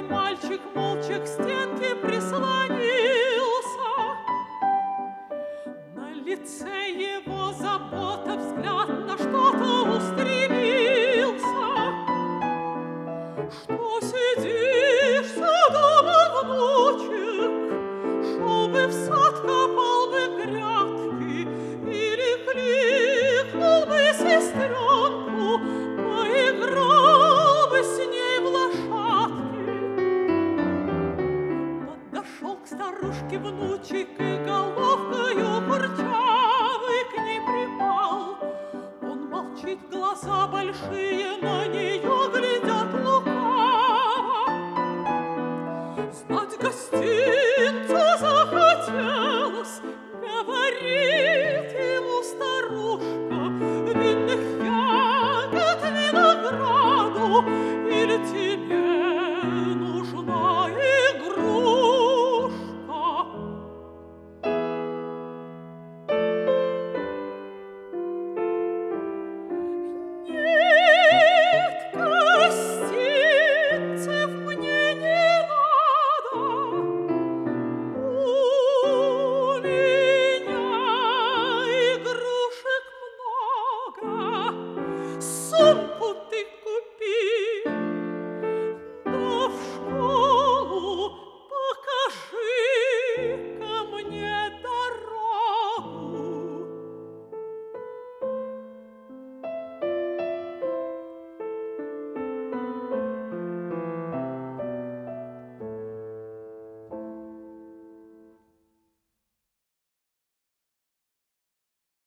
мальчик молча к стенке прислонился. На лице его забота, взгляд на что-то устремился. Что сидишь дома, внучек? Шел бы в сад, копал бы грядки, или кликнул бы сестренку, поиграл бы с ней в лошадки. Подошел к старушке внучек и головкою курчавый к ней припал. Он молчит, глаза большие на нее глядят лукаво. Знать гостинцу захотелось, говорит ему старушка, винных ягод, винограду или тебе,